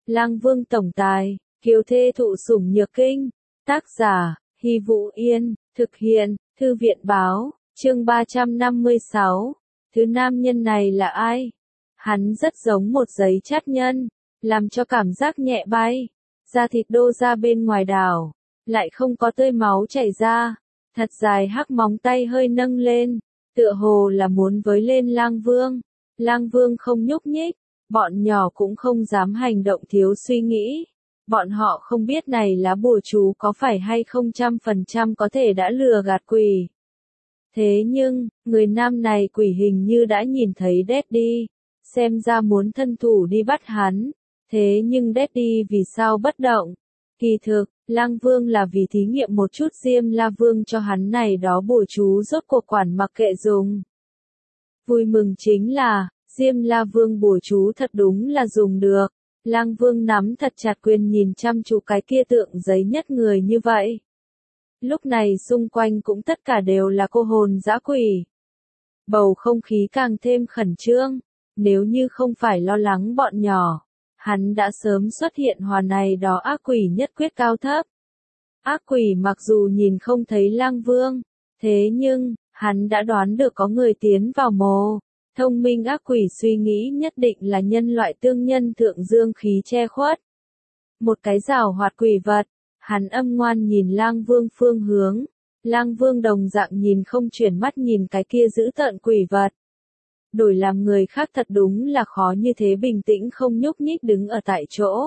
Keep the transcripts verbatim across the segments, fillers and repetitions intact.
Lang Vương tổng tài, kiều thê thụ sủng nhược kinh. Tác giả, Hy Vũ Yên, thực hiện, Thư viện báo, chương ba trăm năm mươi sáu. Thứ nam nhân này là ai? Hắn rất giống một giấy chát nhân, làm cho cảm giác nhẹ bay, da thịt đô ra bên ngoài đảo, lại không có tươi máu chảy ra, thật dài hắc móng tay hơi nâng lên, tựa hồ là muốn với lên Lang Vương. Lang Vương không nhúc nhích, bọn nhỏ cũng không dám hành động thiếu suy nghĩ. Bọn họ không biết này lá bùa chú có phải hay không trăm phần trăm có thể đã lừa gạt quỷ. Thế nhưng, người nam này quỷ hình như đã nhìn thấy Daddy, xem ra muốn thân thủ đi bắt hắn. Thế nhưng Daddy vì sao bất động? Kỳ thực, Lang Vương là vì thí nghiệm một chút Diêm La Vương cho hắn này đó bùa chú rốt cuộc quản mặc kệ dùng. Vui mừng chính là, Diêm La Vương bùa chú thật đúng là dùng được. Lang Vương nắm thật chặt quyền nhìn chăm chú cái kia tượng giấy nhất người như vậy. Lúc này xung quanh cũng tất cả đều là cô hồn dã quỷ. Bầu không khí càng thêm khẩn trương, nếu như không phải lo lắng bọn nhỏ, hắn đã sớm xuất hiện hòa này đó ác quỷ nhất quyết cao thấp. Ác quỷ mặc dù nhìn không thấy Lang Vương, thế nhưng, hắn đã đoán được có người tiến vào mồ. Thông minh ác quỷ suy nghĩ nhất định là nhân loại tương nhân thượng dương khí che khuất. Một cái rào hoạt quỷ vật, hắn âm ngoan nhìn Lang Vương phương hướng. Lang Vương đồng dạng nhìn không chuyển mắt nhìn cái kia giữ tợn quỷ vật. Đổi làm người khác thật đúng là khó như thế bình tĩnh không nhúc nhích đứng ở tại chỗ.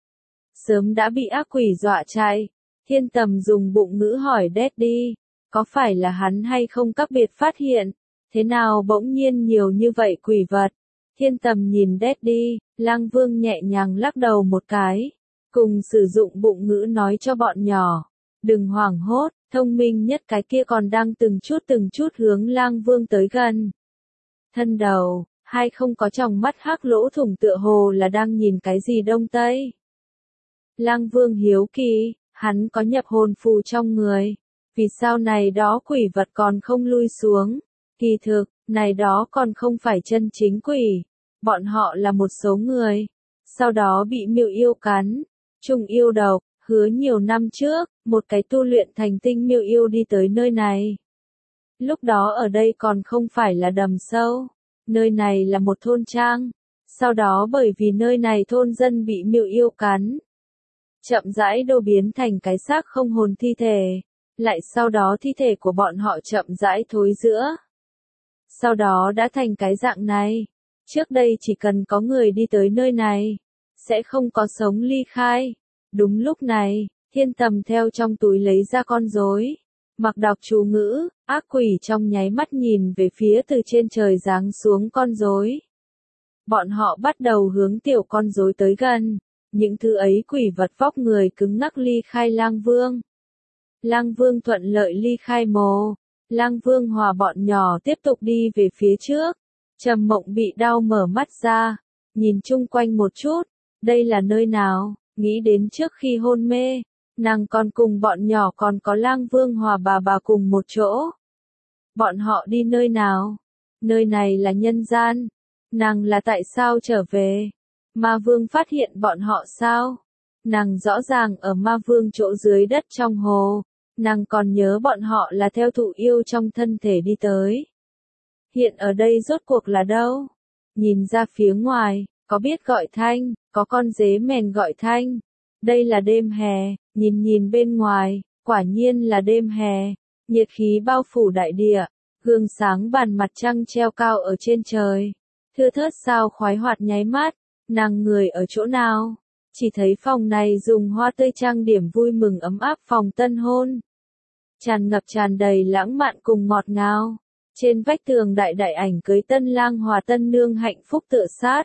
Sớm đã bị ác quỷ dọa chạy. Thiên Tầm dùng bụng ngữ hỏi Daddy, có phải là hắn hay không các biệt phát hiện? Thế nào bỗng nhiên nhiều như vậy quỷ vật? Thiên Tầm nhìn Daddy, Lang Vương nhẹ nhàng lắc đầu một cái, cùng sử dụng bụng ngữ nói cho bọn nhỏ. Đừng hoảng hốt, thông minh nhất cái kia còn đang từng chút từng chút hướng Lang Vương tới gần. Thân đầu, hai không có tròng mắt hắc lỗ thủng tựa hồ là đang nhìn cái gì đông tây. Lang Vương hiếu kỳ, hắn có nhập hồn phù trong người. Vì sao này đó quỷ vật còn không lui xuống? Kỳ thực, này đó còn không phải chân chính quỷ. Bọn họ là một số người. Sau đó bị miêu yêu cắn. Trùng yêu độc, hứa nhiều năm trước, một cái tu luyện thành tinh miêu yêu đi tới nơi này. Lúc đó ở đây còn không phải là đầm sâu. Nơi này là một thôn trang. Sau đó bởi vì nơi này thôn dân bị miêu yêu cắn. Chậm rãi đô biến thành cái xác không hồn thi thể. Lại sau đó thi thể của bọn họ chậm rãi thối rữa. Sau đó đã thành cái dạng này. Trước đây chỉ cần có người đi tới nơi này, sẽ không có sống ly khai. Đúng lúc này, Thiên Tầm theo trong túi lấy ra con rối. Mặc đọc chú ngữ, ác quỷ trong nháy mắt nhìn về phía từ trên trời giáng xuống con rối. Bọn họ bắt đầu hướng tiểu con rối tới gần. Những thứ ấy quỷ vật vóc người cứng ngắc ly khai Lang Vương. Lang Vương thuận lợi ly khai mồ. Lang Vương hòa bọn nhỏ tiếp tục đi về phía trước. Trầm Mộng bị đau mở mắt ra, nhìn chung quanh một chút, đây là nơi nào, nghĩ đến trước khi hôn mê, nàng còn cùng bọn nhỏ còn có Lang Vương hòa bà bà cùng một chỗ. Bọn họ đi nơi nào? Nơi này là nhân gian. Nàng là tại sao trở về? Ma Vương phát hiện bọn họ sao? Nàng rõ ràng ở Ma Vương chỗ dưới đất trong hồ. Nàng còn nhớ bọn họ là theo thụ yêu trong thân thể đi tới. Hiện ở đây rốt cuộc là đâu? Nhìn ra phía ngoài, có biết gọi thanh, có con dế mèn gọi thanh. Đây là đêm hè, nhìn nhìn bên ngoài, quả nhiên là đêm hè. Nhiệt khí bao phủ đại địa, gương sáng bàn mặt trăng treo cao ở trên trời. Thưa thớt sao khoái hoạt nháy mắt, nàng người ở chỗ nào? Chỉ thấy phòng này dùng hoa tươi trang điểm vui mừng ấm áp phòng tân hôn. Tràn ngập tràn đầy lãng mạn cùng ngọt ngào. Trên vách tường đại đại ảnh cưới tân lang hòa tân nương hạnh phúc tựa sát.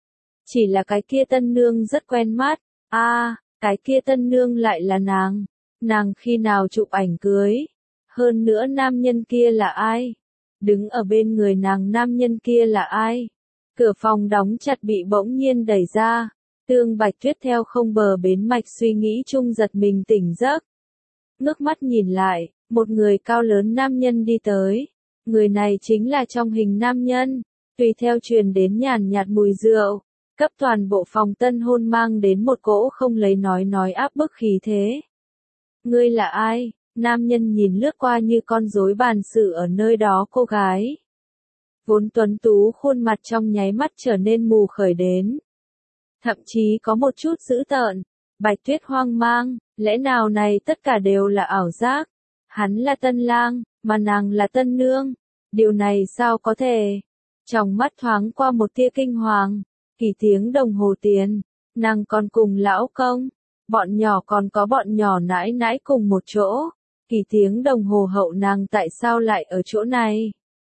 Chỉ là cái kia tân nương rất quen mắt. A, à, cái kia tân nương lại là nàng. Nàng khi nào chụp ảnh cưới? Hơn nữa nam nhân kia là ai? Đứng ở bên người nàng nam nhân kia là ai? Cửa phòng đóng chặt bị bỗng nhiên đẩy ra. Tương Bạch Tuyết theo không bờ bến mạch suy nghĩ chung giật mình tỉnh giấc. Ngước mắt nhìn lại, một người cao lớn nam nhân đi tới. Người này chính là trong hình nam nhân, tùy theo truyền đến nhàn nhạt mùi rượu. cấp toàn bộ phòng tân hôn mang đến một cỗ không lấy nói nói áp bức khí thế. Ngươi là ai? Nam nhân nhìn lướt qua như con rối bàn sự ở nơi đó cô gái. Vốn tuấn tú khuôn mặt trong nháy mắt trở nên mù khởi đến. Thậm chí có một chút dữ tợn. Bạch Tuyết hoang mang, lẽ nào này tất cả đều là ảo giác? Hắn là tân lang, mà nàng là tân nương. Điều này sao có thể? Trong mắt thoáng qua một tia kinh hoàng. Kỳ tiếng đồng hồ tiền, nàng còn cùng lão công. Bọn nhỏ còn có bọn nhỏ nãi nãi cùng một chỗ. Kỳ tiếng đồng hồ hậu nàng tại sao lại ở chỗ này?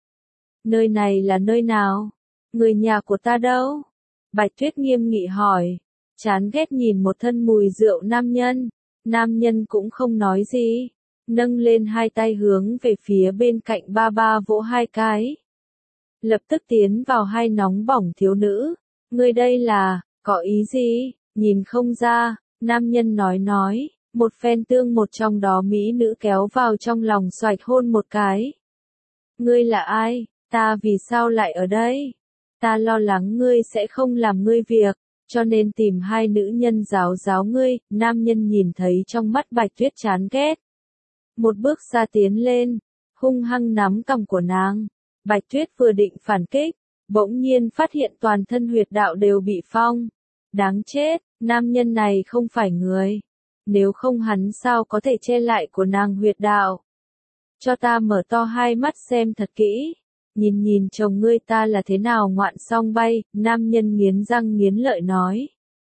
Nơi này là nơi nào? Người nhà của ta đâu? Bạch Tuyết nghiêm nghị hỏi. Chán ghét nhìn một thân mùi rượu nam nhân. Nam nhân cũng không nói gì. Nâng lên hai tay hướng về phía bên cạnh ba ba vỗ hai cái. Lập tức tiến vào hai nóng bỏng thiếu nữ. Người đây là, có ý gì? Nhìn không ra, nam nhân nói nói. Một phen tương một trong đó mỹ nữ kéo vào trong lòng xoạch hôn một cái. Ngươi là ai? Ta vì sao lại ở đây? Ta lo lắng ngươi sẽ không làm ngươi việc, cho nên tìm hai nữ nhân giáo giáo ngươi. Nam nhân nhìn thấy trong mắt Bạch Tuyết chán ghét. Một bước xa tiến lên, hung hăng nắm cằm của nàng. Bạch Tuyết vừa định phản kích, bỗng nhiên phát hiện toàn thân huyệt đạo đều bị phong. Đáng chết, nam nhân này không phải người. Nếu không hắn sao có thể che lại của nàng huyệt đạo. Cho ta mở to hai mắt xem thật kỹ. Nhìn nhìn chồng ngươi ta là thế nào ngoạn song bay. Nam nhân nghiến răng nghiến lợi nói.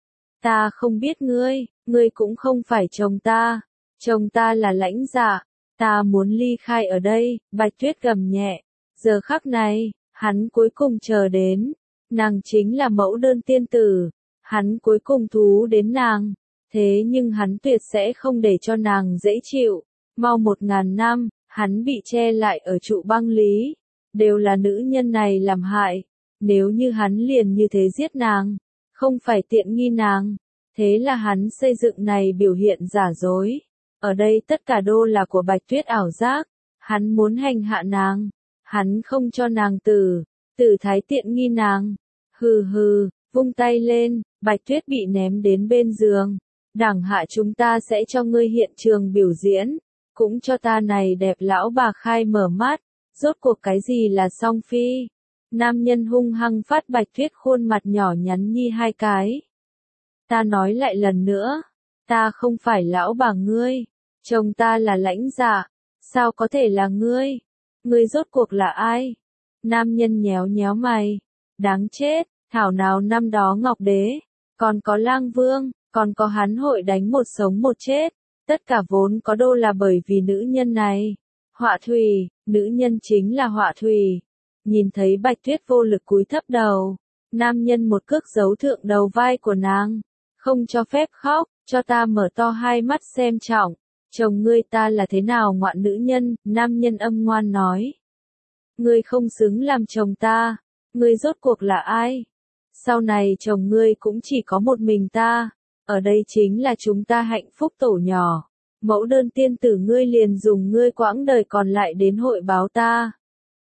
Ta không biết ngươi, ngươi cũng không phải chồng ta. Chồng ta là Lãnh Dạ. Ta muốn ly khai ở đây. Bạch Tuyết gầm nhẹ. Giờ khắc này, hắn cuối cùng chờ đến. Nàng chính là mẫu đơn tiên tử. Hắn cuối cùng thú đến nàng. Thế nhưng hắn tuyệt sẽ không để cho nàng dễ chịu. Mau một ngàn năm, hắn bị che lại ở trụ băng lý. Đều là nữ nhân này làm hại. Nếu như hắn liền như thế giết nàng, không phải tiện nghi nàng. Thế là hắn xây dựng này biểu hiện giả dối. Ở đây tất cả đô là của Bạch Tuyết ảo giác. Hắn muốn hành hạ nàng. Hắn không cho nàng tử. Tử thái tiện nghi nàng. Hừ hừ, vung tay lên, Bạch Tuyết bị ném đến bên giường. Đẳng hạ chúng ta sẽ cho ngươi hiện trường biểu diễn. Cũng cho ta này đẹp lão bà khai mở mắt. Rốt cuộc cái gì là song phi? Nam nhân hung hăng phát Bạch Tuyết khuôn mặt nhỏ nhắn nhi hai cái. Ta nói lại lần nữa. Ta không phải lão bà ngươi. Chồng ta là Lãnh Dạ. Sao có thể là ngươi? Ngươi rốt cuộc là ai? Nam nhân nhéo nhéo mày. Đáng chết, thảo nào năm đó Ngọc Đế. Còn có Lang Vương. Còn có hắn hội đánh một sống một chết. Tất cả vốn có đô là bởi vì nữ nhân này. Họa thủy, nữ nhân chính là họa thủy. Nhìn thấy Bạch Tuyết vô lực cúi thấp đầu. Nam nhân một cước giấu thượng đầu vai của nàng. Không cho phép khóc, cho ta mở to hai mắt xem trọng. Chồng ngươi ta là thế nào ngoạn nữ nhân, nam nhân âm ngoan nói. Ngươi không xứng làm chồng ta. Ngươi rốt cuộc là ai? Sau này chồng ngươi cũng chỉ có một mình ta. Ở đây chính là chúng ta hạnh phúc tổ nhỏ. Mẫu đơn tiên tử ngươi liền dùng ngươi quãng đời còn lại đến hội báo ta.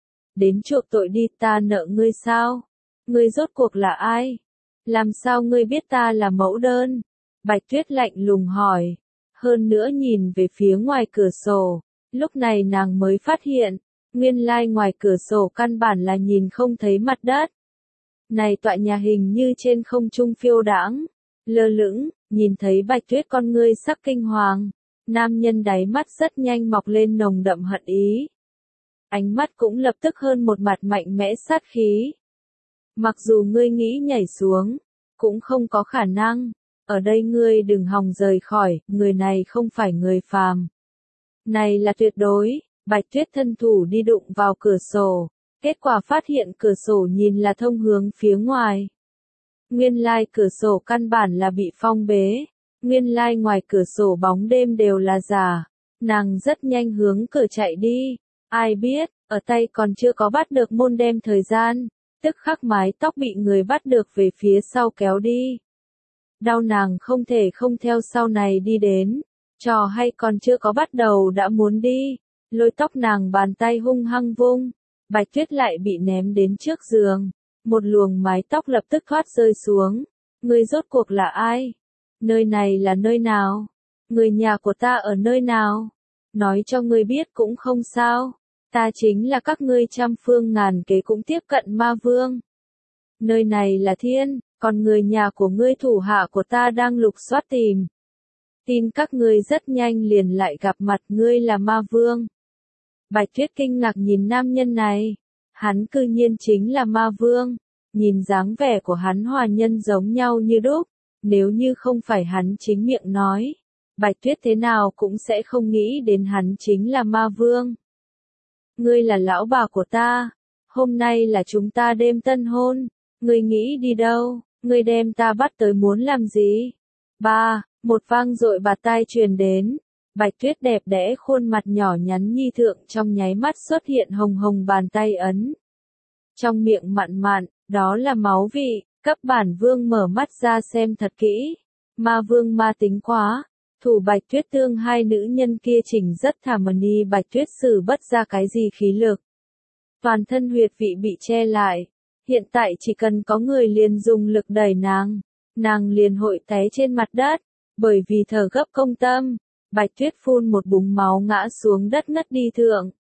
Đến chuộc tội đi, ta nợ ngươi sao? Ngươi rốt cuộc là ai? Làm sao ngươi biết ta là mẫu đơn? Bạch Tuyết lạnh lùng hỏi. Hơn nữa nhìn về phía ngoài cửa sổ. Lúc này nàng mới phát hiện. Nguyên lai ngoài cửa sổ căn bản là nhìn không thấy mặt đất. Này tọa nhà hình như trên không trung phiêu đãng. Lơ lửng, nhìn thấy Bạch Tuyết con ngươi sắc kinh hoàng. Nam nhân đáy mắt rất nhanh mọc lên nồng đậm hận ý. Ánh mắt cũng lập tức hơn một mặt mạnh mẽ sát khí. Mặc dù ngươi nghĩ nhảy xuống, cũng không có khả năng. Ở đây ngươi đừng hòng rời khỏi, người này không phải người phàm. Này là tuyệt đối. Bạch Tuyết thân thủ đi đụng vào cửa sổ. Kết quả phát hiện cửa sổ nhìn là thông hướng phía ngoài. Nguyên lai cửa sổ căn bản là bị phong bế. Nguyên lai ngoài cửa sổ bóng đêm đều là giả. Nàng rất nhanh hướng cửa chạy đi. Ai biết, ở tay còn chưa có bắt được môn đêm thời gian. Tức khắc mái tóc bị người bắt được về phía sau kéo đi. Đau nàng không thể không theo sau này đi đến. Trò hay còn chưa có bắt đầu đã muốn đi. Lôi tóc nàng bàn tay hung hăng vung. Bạch Tuyết lại bị ném đến trước giường. một luồng mái tóc lập tức thoát rơi xuống. Ngươi rốt cuộc là ai? Nơi này là nơi nào? Người nhà của ta ở nơi nào? Nói cho ngươi biết cũng không sao. Ta chính là các ngươi trăm phương ngàn kế cũng tiếp cận ma vương. Nơi này là thiên, còn người nhà của ngươi thủ hạ của ta đang lục soát tìm. Tin các ngươi rất nhanh liền lại gặp mặt, ngươi là ma vương. Bạch Tuyết kinh ngạc nhìn nam nhân này. Hắn cư nhiên chính là ma vương. Nhìn dáng vẻ của hắn hòa nhân giống nhau như đúc. Nếu như không phải hắn chính miệng nói, Bạch Tuyết thế nào cũng sẽ không nghĩ đến hắn chính là ma vương. Ngươi là lão bà của ta. Hôm nay là chúng ta đêm tân hôn. Ngươi nghĩ đi đâu? Ngươi đem ta bắt tới muốn làm gì? Ba, một vang dội bạt tai truyền đến. Bạch Tuyết đẹp đẽ khuôn mặt nhỏ nhắn nhi thượng trong nháy mắt xuất hiện hồng hồng bàn tay ấn. Trong miệng mặn mặn, đó là máu vị, cấp bản vương mở mắt ra xem thật kỹ. Ma vương ma tính quá. Thủ Bạch Tuyết tương hai nữ nhân kia chỉnh rất thảm mà ni Bạch Tuyết sử bất ra cái gì khí lực. Toàn thân huyệt vị bị che lại. Hiện tại chỉ cần có người liền dùng lực đẩy nàng, nàng liền hội té trên mặt đất, bởi vì thở gấp công tâm. Bạch Tuyết phun một búng máu ngã xuống đất ngất đi thượng.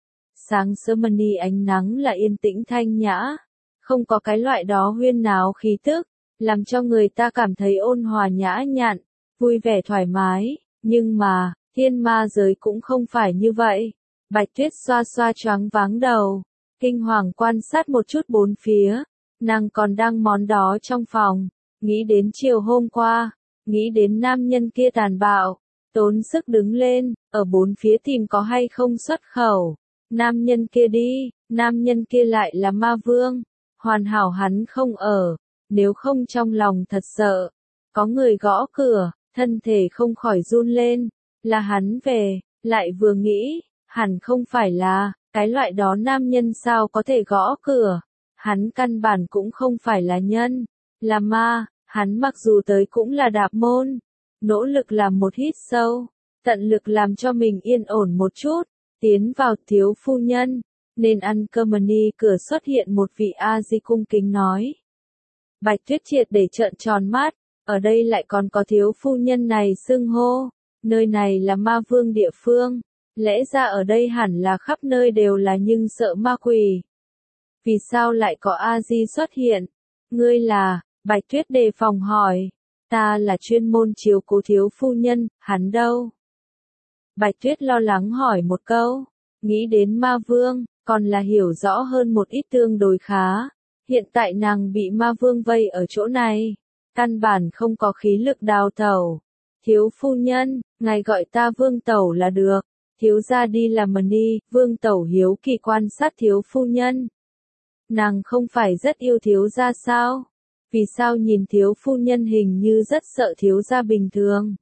Sáng sớm ni ánh nắng là yên tĩnh thanh nhã, không có cái loại đó huyên náo khí tức, làm cho người ta cảm thấy ôn hòa nhã nhặn, vui vẻ thoải mái, nhưng mà, thiên ma giới cũng không phải như vậy. Bạch Tuyết xoa xoa choáng váng đầu, kinh hoàng quan sát một chút bốn phía, nàng còn đang món đó trong phòng, nghĩ đến chiều hôm qua, nghĩ đến nam nhân kia tàn bạo, tốn sức đứng lên, ở bốn phía tìm có hay không xuất khẩu. Nam nhân kia đi, nam nhân kia lại là ma vương, hoàn hảo hắn không ở, nếu không trong lòng thật sợ. Có người gõ cửa, thân thể không khỏi run lên, là hắn về, lại vừa nghĩ, hẳn không phải là, cái loại đó nam nhân sao có thể gõ cửa, hắn căn bản cũng không phải là nhân, là ma, hắn mặc dù tới cũng là đạp môn, nỗ lực làm một hít sâu, tận lực làm cho mình yên ổn một chút, tiến vào. Thiếu phu nhân, nên ăn cơm mà ni cửa xuất hiện một vị A-di cung kính nói. Bạch Tuyết triệt để trợn tròn mắt, ở đây lại còn có thiếu phu nhân này xưng hô, nơi này là ma vương địa phương, lẽ ra ở đây hẳn là khắp nơi đều là nhưng sợ ma quỷ. Vì sao lại có A-di xuất hiện? Ngươi là? Bạch Tuyết đề phòng hỏi. Ta là chuyên môn chiếu cố thiếu phu nhân, hắn đâu? Bạch Tuyết lo lắng hỏi một câu, nghĩ đến ma vương, còn là hiểu rõ hơn một ít tương đối khá. Hiện tại nàng bị ma vương vây ở chỗ này, căn bản không có khí lực đào tẩu. Thiếu phu nhân, ngài gọi ta vương tẩu là được. Thiếu gia đi làm mần ni, vương tẩu hiếu kỳ quan sát thiếu phu nhân. Nàng không phải rất yêu thiếu gia sao? Vì sao nhìn thiếu phu nhân hình như rất sợ thiếu gia bình thường?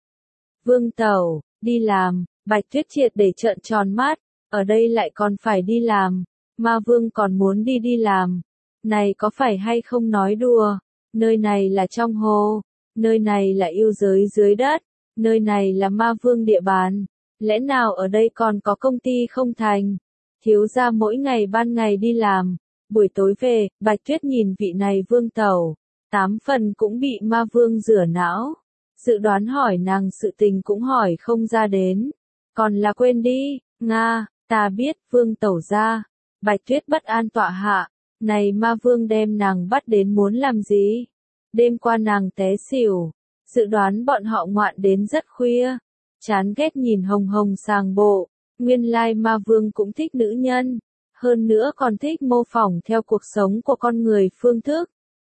Vương tẩu, đi làm. Bạch Tuyết triệt để trợn tròn mắt, ở đây lại còn phải đi làm, ma vương còn muốn đi đi làm. Này có phải hay không nói đùa, nơi này là trong hồ, nơi này là yêu giới dưới đất, nơi này là ma vương địa bàn, lẽ nào ở đây còn có công ty không thành? Thiếu gia mỗi ngày ban ngày đi làm, buổi tối về. Bạch Tuyết nhìn vị này vương tẩu, tám phần cũng bị ma vương rửa não. Dự đoán hỏi nàng sự tình cũng hỏi không ra đến, còn là quên đi. Nga, ta biết, vương tẩu ra. Bạch Tuyết bất an tọa hạ, này ma vương đem nàng bắt đến muốn làm gì? Đêm qua nàng té xỉu, dự đoán bọn họ ngoạn đến rất khuya, chán ghét nhìn hồng hồng sàng bộ, nguyên lai ma vương cũng thích nữ nhân, hơn nữa còn thích mô phỏng theo cuộc sống của con người phương thức.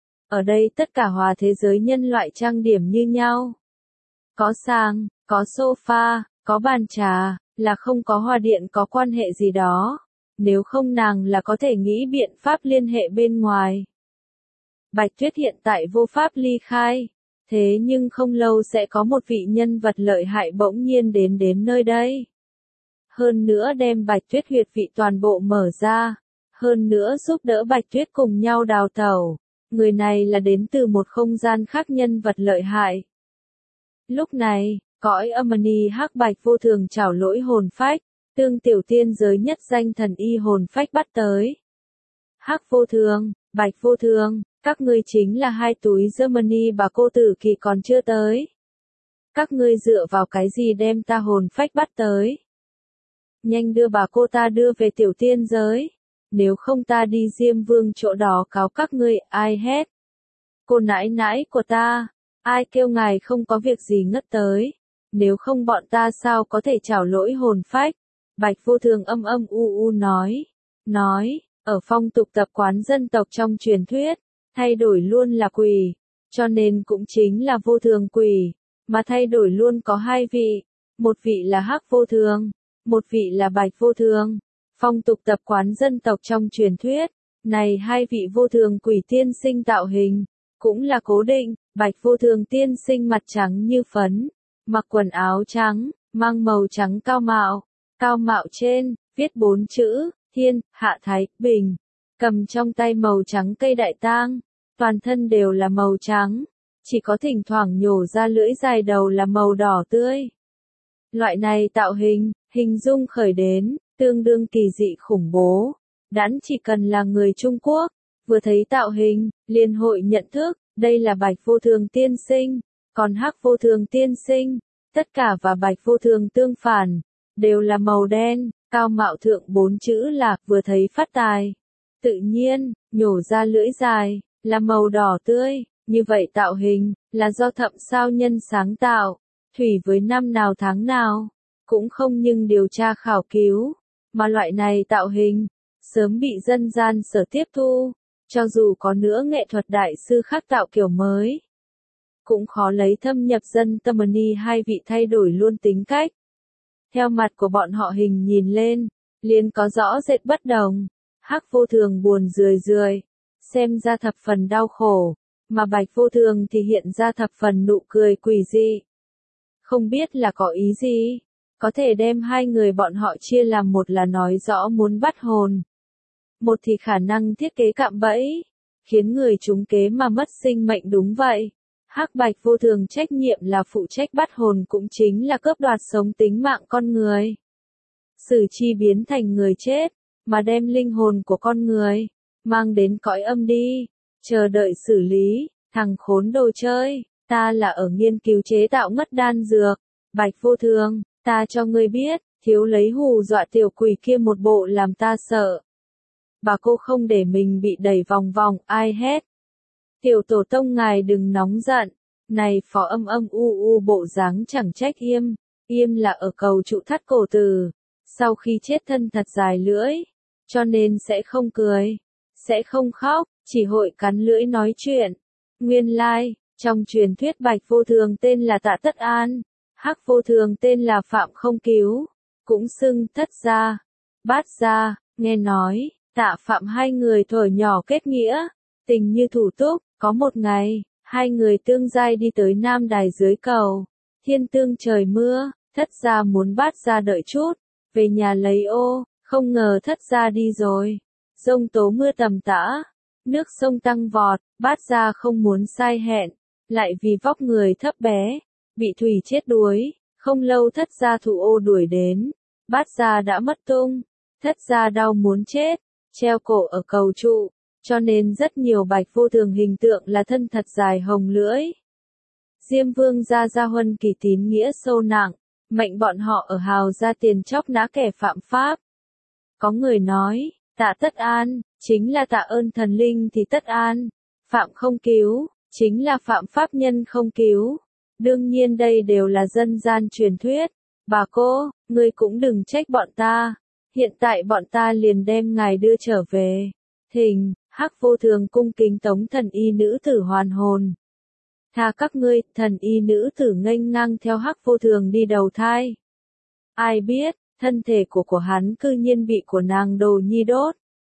Ở đây tất cả hòa thế giới nhân loại trang điểm như nhau. Có sang, có sofa, có bàn trà, là không có hoa điện có quan hệ gì đó. Nếu không nàng là có thể nghĩ biện pháp liên hệ bên ngoài. Bạch Tuyết hiện tại vô pháp ly khai. Thế nhưng không lâu sẽ có một vị nhân vật lợi hại bỗng nhiên đến đến nơi đây. Hơn nữa đem Bạch Tuyết huyệt vị toàn bộ mở ra. Hơn nữa giúp đỡ Bạch Tuyết cùng nhau đào tẩu. Người này là đến từ một không gian khác nhân vật lợi hại. Lúc này, cõi âm ni hắc bạch vô thường trảo lỗi hồn phách, tương tiểu tiên giới nhất danh thần y hồn phách bắt tới. Hắc vô thường, Bạch Vô Thường, các ngươi chính là hai túi Germany bà cô tử kỳ còn chưa tới. Các ngươi dựa vào cái gì đem ta hồn phách bắt tới? Nhanh đưa bà cô ta đưa về tiểu tiên giới. Nếu không ta đi Diêm Vương chỗ đó cáo các ngươi. Ai hét? Cô nãi nãi của ta, ai kêu ngài không có việc gì ngất tới? Nếu không bọn ta sao có thể trảo lỗi hồn phách? Bạch Vô Thường âm âm u u nói. Nói, ở phong tục tập quán dân tộc trong truyền thuyết, thay đổi luôn là quỷ, cho nên cũng chính là vô thường quỷ, mà thay đổi luôn có hai vị, một vị là Hắc Vô Thường, một vị là Bạch Vô Thường. Phong tục tập quán dân tộc trong truyền thuyết, này hai vị vô thường quỷ tiên sinh tạo hình, cũng là cố định. Bạch Vô Thường tiên sinh mặt trắng như phấn, mặc quần áo trắng, mang màu trắng cao mạo, cao mạo trên, viết bốn chữ, Thiên, Hạ Thái, Bình, cầm trong tay màu trắng cây đại tang, toàn thân đều là màu trắng, chỉ có thỉnh thoảng nhổ ra lưỡi dài đầu là màu đỏ tươi. Loại này tạo hình, hình dung khởi đến, tương đương kỳ dị khủng bố, đãn chỉ cần là người Trung Quốc, vừa thấy tạo hình, liền hội nhận thức, đây là Bạch Vô Thường tiên sinh, còn Hắc Vô Thường tiên sinh, tất cả và Bạch Vô Thường tương phản, đều là màu đen, cao mạo thượng bốn chữ là, vừa thấy phát tài. Tự nhiên, nhổ ra lưỡi dài, là màu đỏ tươi, như vậy tạo hình, là do thậm sao nhân sáng tạo, thủy với năm nào tháng nào, cũng không nhưng điều tra khảo cứu, mà loại này tạo hình, sớm bị dân gian sở tiếp thu, cho dù có nữa nghệ thuật đại sư khác tạo kiểu mới, cũng khó lấy thâm nhập dân tâm ni hai vị thay đổi luôn tính cách. Theo mặt của bọn họ hình nhìn lên, liền có rõ rệt bất đồng. Hắc Vô Thường buồn rười rười, xem ra thập phần đau khổ, mà Bạch Vô Thường thì hiện ra thập phần nụ cười quỷ dị. Không biết là có ý gì, có thể đem hai người bọn họ chia làm một là nói rõ muốn bắt hồn, một thì khả năng thiết kế cạm bẫy, khiến người trúng kế mà mất sinh mệnh. Đúng vậy. Hắc Bạch Vô Thường trách nhiệm là phụ trách bắt hồn, cũng chính là cướp đoạt sống tính mạng con người. Xử chi biến thành người chết, mà đem linh hồn của con người, mang đến cõi âm đi, chờ đợi xử lý. Thằng khốn đồ chơi, ta là ở nghiên cứu chế tạo ngất đan dược. Bạch Vô Thường, ta cho ngươi biết, thiếu lấy hù dọa tiểu quỷ kia một bộ làm ta sợ. Bà cô không để mình bị đẩy vòng vòng. Ai hét? Tiểu tổ tông ngài đừng nóng giận, này phó âm âm u u bộ dáng chẳng trách Yêm, Yêm là ở cầu trụ thắt cổ tử, sau khi chết thân thật dài lưỡi, cho nên sẽ không cười, sẽ không khóc, chỉ hội cắn lưỡi nói chuyện. Nguyên lai, like, trong truyền thuyết Bạch Vô Thường tên là Tạ Tất An, Hắc Vô Thường tên là Phạm Không Cứu, cũng xưng Thất Gia, Bát Gia. Nghe nói, Tạ Phạm hai người thuở nhỏ kết nghĩa, tình như thủ túc. Có một ngày, hai người tương giai đi tới Nam Đài dưới cầu, thiên tương trời mưa, Thất Gia muốn Bát Gia đợi chút, về nhà lấy ô, không ngờ Thất Gia đi rồi, giông tố mưa tầm tã, nước sông tăng vọt. Bát Gia không muốn sai hẹn, lại vì vóc người thấp bé, bị thủy chết đuối. Không lâu Thất Gia thủ ô đuổi đến, Bát Gia đã mất tung, Thất Gia đau muốn chết, treo cổ ở cầu trụ. Cho nên rất nhiều Bạch Vô Thường hình tượng là thân thật dài hồng lưỡi. Diêm Vương gia gia huân kỳ tín nghĩa sâu nặng, mệnh bọn họ ở hào ra tiền chóc nã kẻ phạm pháp. Có người nói, Tạ Tất An, chính là tạ ơn thần linh thì tất an, Phạm Không Cứu, chính là phạm pháp nhân không cứu. Đương nhiên đây đều là dân gian truyền thuyết. Bà cô, ngươi cũng đừng trách bọn ta, hiện tại bọn ta liền đem ngài đưa trở về. Thỉnh. Hắc Vô Thường cung kính tống thần y nữ tử hoàn hồn. Tha các ngươi. Thần y nữ tử nghênh ngang theo Hắc Vô Thường đi đầu thai. Ai biết, thân thể của của hắn cư nhiên bị của nàng Đồ Nhi đốt.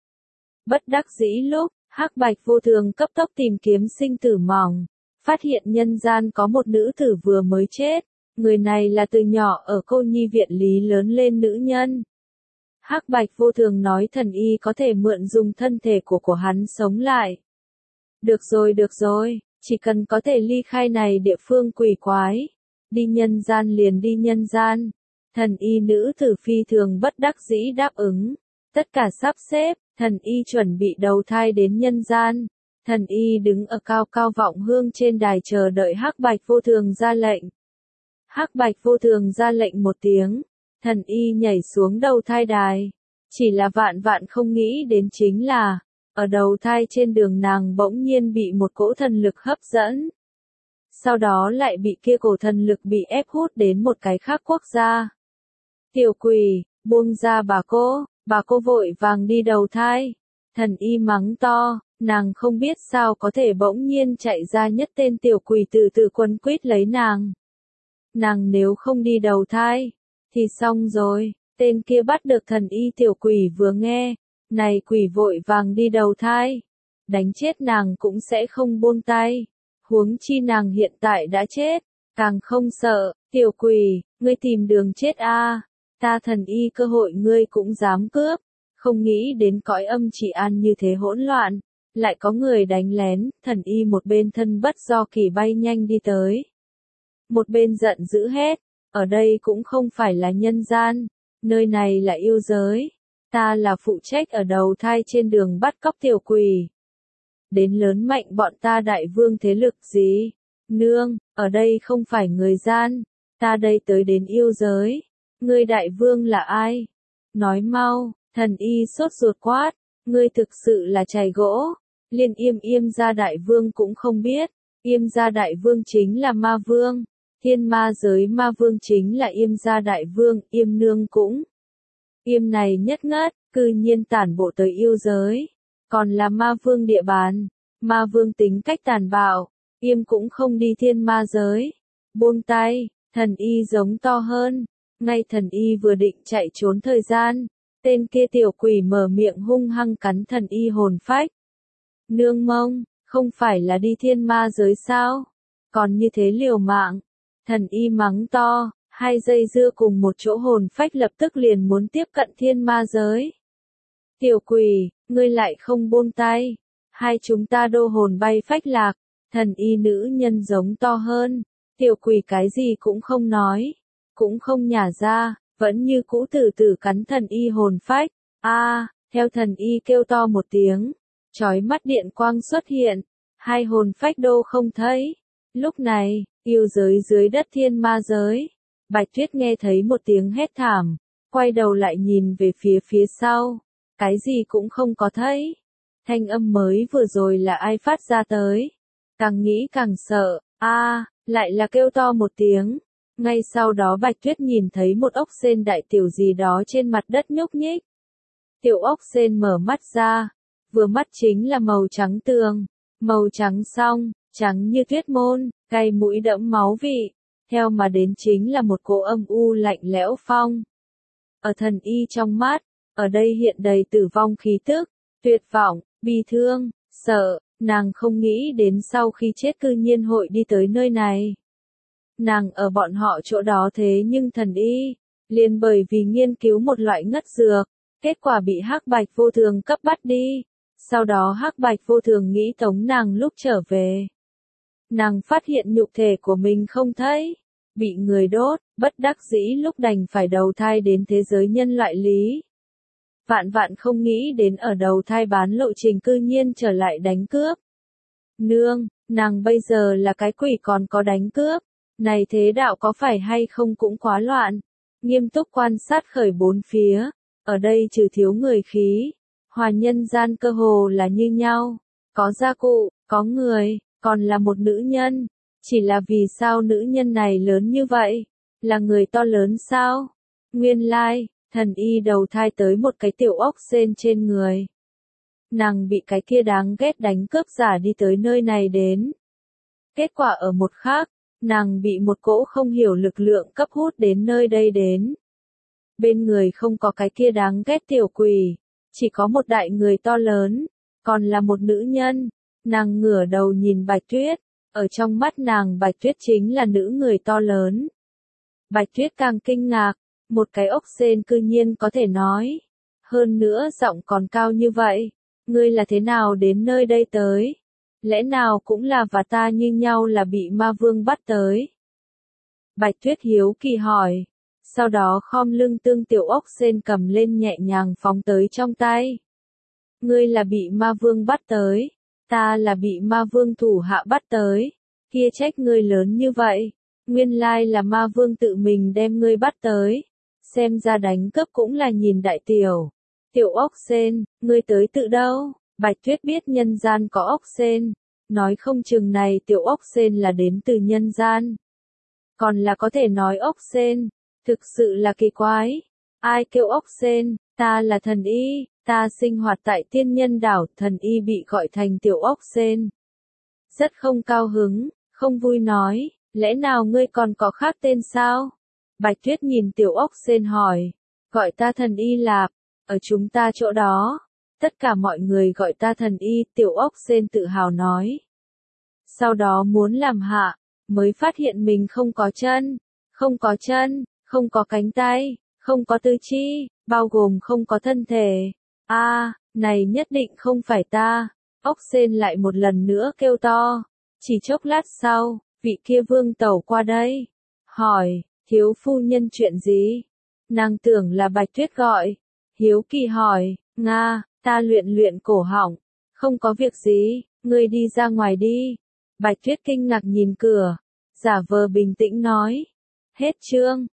Bất đắc dĩ lúc, Hắc Bạch Vô Thường cấp tốc tìm kiếm sinh tử mỏng, phát hiện nhân gian có một nữ tử vừa mới chết, người này là từ nhỏ ở cô nhi viện lý lớn lên nữ nhân. Hắc Bạch Vô Thường nói thần y có thể mượn dùng thân thể của của hắn sống lại. Được rồi được rồi, chỉ cần có thể ly khai này địa phương quỷ quái, đi nhân gian liền đi nhân gian. Thần y nữ tử phi thường bất đắc dĩ đáp ứng, tất cả sắp xếp, Thần y chuẩn bị đầu thai đến nhân gian. Thần y đứng ở cao cao vọng hương trên đài chờ đợi Hắc Bạch Vô Thường ra lệnh. Hắc Bạch Vô Thường ra lệnh một tiếng, thần y nhảy xuống đầu thai đài. Chỉ là vạn vạn không nghĩ đến chính là, ở đầu thai trên đường nàng bỗng nhiên bị một cỗ thần lực hấp dẫn. Sau đó lại bị kia cổ thần lực bị ép hút đến một cái khác quốc gia. Tiểu quỷ, buông ra bà cô, bà cô vội vàng đi đầu thai. Thần y mắng to, nàng không biết sao có thể bỗng nhiên chạy ra nhất tên tiểu quỷ từ từ quấn quýt lấy nàng. Nàng nếu không đi đầu thai, thì xong rồi. Tên kia bắt được thần y tiểu quỷ vừa nghe, này quỷ vội vàng đi đầu thai. Đánh chết nàng cũng sẽ không buông tay. Huống chi nàng hiện tại đã chết, càng không sợ. Tiểu quỷ, ngươi tìm đường chết a, ta thần y cơ hội ngươi cũng dám cướp. Không nghĩ đến cõi âm chỉ an như thế hỗn loạn, lại có người đánh lén. Thần y một bên thân bất do kỳ bay nhanh đi tới, một bên giận dữ hét, ở đây cũng không phải là nhân gian, nơi này là yêu giới. Ta là phụ trách ở đầu thai trên đường bắt cóc tiểu quỷ. Đến lớn mạnh bọn ta đại vương thế lực gì? Nương, ở đây không phải người gian, ta đây tới đến yêu giới. Ngươi đại vương là ai? Nói mau. Thần y sốt ruột quát, ngươi thực sự là chày gỗ. Liên Yêm Yêm gia đại vương cũng không biết, Yêm gia đại vương chính là ma vương. Thiên ma giới ma vương chính là Yêm gia đại vương, Yêm nương cũng. Yêm này nhất ngất, cư nhiên tản bộ tới yêu giới, còn là ma vương địa bàn. Ma vương tính cách tàn bạo, Yêm cũng không đi thiên ma giới. Buông tay, thần y giống to hơn, ngay thần y vừa định chạy trốn thời gian. Tên kia tiểu quỷ mở miệng hung hăng cắn thần y hồn phách. Nương mông, không phải là đi thiên ma giới sao? Còn như thế liều mạng. Thần y mắng to, hai dây dưa cùng một chỗ hồn phách lập tức liền muốn tiếp cận thiên ma giới. Tiểu quỷ, ngươi lại không buông tay. Hai chúng ta đô hồn bay phách lạc. Thần y nữ nhân giống to hơn. Tiểu quỷ cái gì cũng không nói, cũng không nhả ra. Vẫn như cũ từ từ cắn thần y hồn phách. A, à, theo thần y kêu to một tiếng, chói mắt điện quang xuất hiện, hai hồn phách đô không thấy. Lúc này, yêu giới dưới đất thiên ma giới, Bạch Tuyết nghe thấy một tiếng hét thảm, quay đầu lại nhìn về phía phía sau, cái gì cũng không có thấy. Thanh âm mới vừa rồi là ai phát ra tới? Càng nghĩ càng sợ. A, à, lại là kêu to một tiếng. Ngay sau đó Bạch Tuyết nhìn thấy một ốc sên đại tiểu gì đó trên mặt đất nhúc nhích. Tiểu ốc sên mở mắt ra, vừa mắt chính là màu trắng tường, màu trắng song, trắng như tuyết môn, cay mũi đẫm máu vị, theo mà đến chính là một cỗ âm u lạnh lẽo phong. Ở thần y trong mắt, ở đây hiện đầy tử vong khí tức, tuyệt vọng, bi thương, sợ, nàng không nghĩ đến sau khi chết cư nhiên hội đi tới nơi này. Nàng ở bọn họ chỗ đó thế nhưng thần y, liền bởi vì nghiên cứu một loại ngất dược, kết quả bị Hắc Bạch Vô Thường cấp bắt đi. Sau đó Hắc Bạch Vô Thường nghĩ tống nàng lúc trở về. Nàng phát hiện nhục thể của mình không thấy, bị người đốt, bất đắc dĩ lúc đành phải đầu thai đến thế giới nhân loại lý. Vạn vạn không nghĩ đến ở đầu thai bán lộ trình cư nhiên trở lại đánh cướp. Nương, nàng bây giờ là cái quỷ còn có đánh cướp. Này thế đạo có phải hay không cũng quá loạn. Nghiêm túc quan sát khởi bốn phía, ở đây trừ thiếu người khí, hòa nhân gian cơ hồ là như nhau, có gia cụ, có người, còn là một nữ nhân. Chỉ là vì sao nữ nhân này lớn như vậy? Là người to lớn sao? Nguyên lai, thần y đầu thai tới một cái tiểu ốc sên trên người. Nàng bị cái kia đáng ghét đánh cướp giả đi tới nơi này đến. Kết quả ở một khác, nàng bị một cỗ không hiểu lực lượng cấp hút đến nơi đây đến. Bên người không có cái kia đáng ghét tiểu quỷ, chỉ có một đại người to lớn, còn là một nữ nhân. Nàng ngửa đầu nhìn Bạch Tuyết, ở trong mắt nàng Bạch Tuyết chính là nữ người to lớn. Bạch Tuyết càng kinh ngạc, một cái ốc sên cư nhiên có thể nói. Hơn nữa giọng còn cao như vậy, ngươi là thế nào đến nơi đây tới? Lẽ nào cũng là và ta như nhau là bị ma vương bắt tới? Bạch Tuyết hiếu kỳ hỏi, sau đó khom lưng tương tiểu ốc sên cầm lên nhẹ nhàng phóng tới trong tay. Ngươi là bị ma vương bắt tới, ta là bị ma vương thủ hạ bắt tới, kia trách ngươi lớn như vậy, nguyên lai là ma vương tự mình đem ngươi bắt tới, xem ra đánh cướp cũng là nhìn đại tiểu. Tiểu ốc sên, ngươi tới tự đâu? Bạch Tuyết biết nhân gian có ốc sên, nói không chừng này tiểu ốc sên là đến từ nhân gian. Còn là có thể nói ốc sên, thực sự là kỳ quái. Ai kêu ốc sên, ta là thần y, ta sinh hoạt tại tiên nhân đảo, thần y bị gọi thành tiểu ốc sên. Rất không cao hứng, không vui nói, lẽ nào ngươi còn có khác tên sao? Bạch Tuyết nhìn tiểu ốc sên hỏi, gọi ta thần y lạp, ở chúng ta chỗ đó, tất cả mọi người gọi ta thần y, tiểu ốc sên tự hào nói. Sau đó muốn làm hạ, mới phát hiện mình không có chân, không có chân, không có cánh tay, không có tư chi, bao gồm không có thân thể. A, à, này nhất định không phải ta. Ốc sên lại một lần nữa kêu to. Chỉ chốc lát sau, vị kia vương tẩu qua đây. Hỏi, thiếu phu nhân chuyện gì? Nàng tưởng là Bạch Tuyết gọi. Hiếu kỳ hỏi, Nga, ta luyện luyện cổ họng. Không có việc gì, ngươi đi ra ngoài đi. Bạch Tuyết kinh ngạc nhìn cửa. Giả vờ bình tĩnh nói. Hết chương.